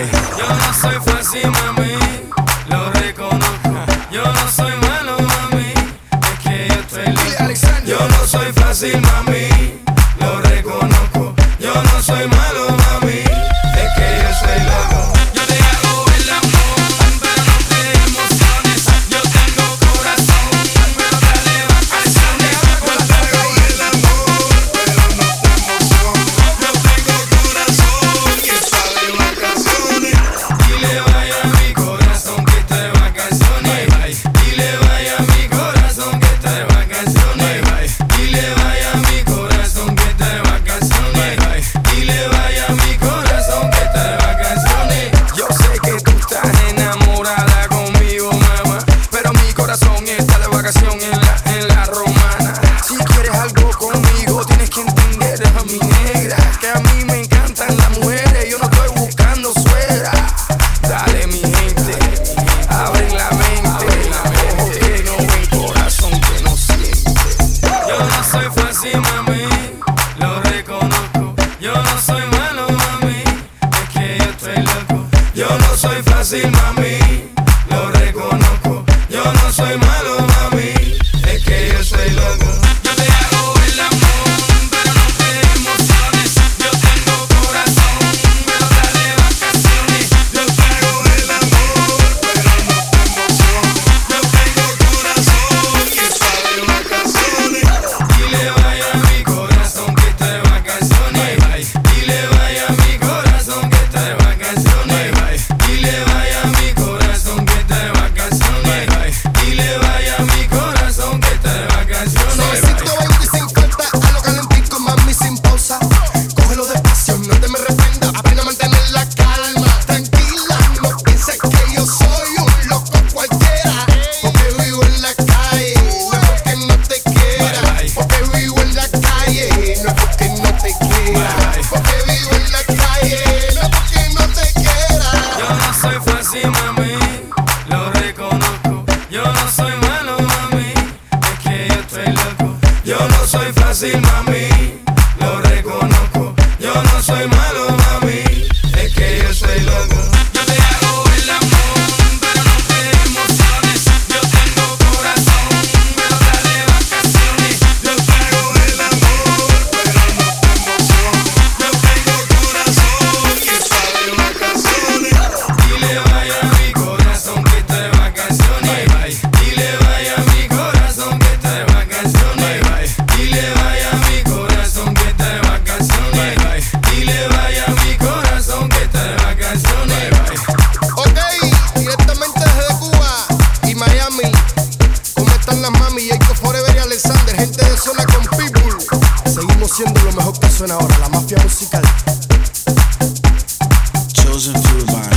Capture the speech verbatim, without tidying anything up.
Yo no soy fácil, mami, lo reconozco. Yo no soy malo, mami, es que yo estoy loco. Yo no soy fácil, mami, lo reconozco. Yo no soy malo, mami, es que yo soy loco. Yo te hago el amor, pero no te emociones. Yo tengo corazón, pero dale vacaciones. Yo te hago el amor, pero no te emociones. Yo tengo corazón y está de vacaciones. Dile vaya a mi corazón que está de vacaciones. Dile vaya a mi corazón que está de vacaciones. Dile vaya a mi corazón que está de vacaciones. Dile vaya a mi corazón que está de vacaciones. Yo sé que tú estás enamorada conmigo, mamá, pero mi corazón está de vacación en la, en la romana. Si quieres algo conmigo tienes que entender a mi negra, que a mí me encantan las mujeres, yo no estoy buscando suegra. Dale mi gente, abre la mente, ojos que no ven, corazón que no siente. Yo no soy fácil, mami, lo reconozco. Yo no soy malo, mami, es que yo estoy loco. Yo no soy fácil, mami, lo reconozco. Yo no soy malo, mami, es que yo soy loco. Yo te hago el amor, pero no te emociones. Yo tengo corazón, pero dale vacaciones. Yo te hago el amor, pero no te emociones. Yo tengo corazón y está de vacaciones. Dile vaya a mi corazón que está de vacaciones. Dile vaya a mi corazón que está de vacaciones. Dile vaya a mi corazón que está de vacaciones. Dile vaya a mi corazón que está de vacaciones. Suavecito, baby, sin falta, a lo calentico, mami, sin pausa. Cógelo despacio, no te me reprenda, aprende a mantener la calma. Tranquila, no pienses que yo soy un loco cualquiera, porque vivo en la calle, no es porque no te quiera. Porque vivo en la calle, no es porque no te quiera. Porque vivo en la calle, no es porque no te quiera. Yo no soy fácil, mami, lo reconozco. Yo no soy malo, mami, es que yo estoy loco. Yo no soy fácil, mami, lo reconozco. Yo no soy malo, mami, es que yo soy loco. Yo te hago el amor, pero no te emociones. Yo tengo corazón, pero dale vacaciones. Yo te hago el amor, pero no te emociones. Yo tengo corazón y está de vacaciones. Dile vaya a mi corazón que está de vacaciones. Dile vaya a mi corazón que está de vacaciones. Dile vaya a mi corazón que está de vacaciones. Dile vaya a mi corazón que está de vacaciones. Ok, directamente desde Cuba y Miami. ¿Cómo están las mami? Jacob Forever y Alexander, gente de zona con Pitbull. Seguimos siendo lo mejor que suena ahora, la mafia musical. Chosen few of mine.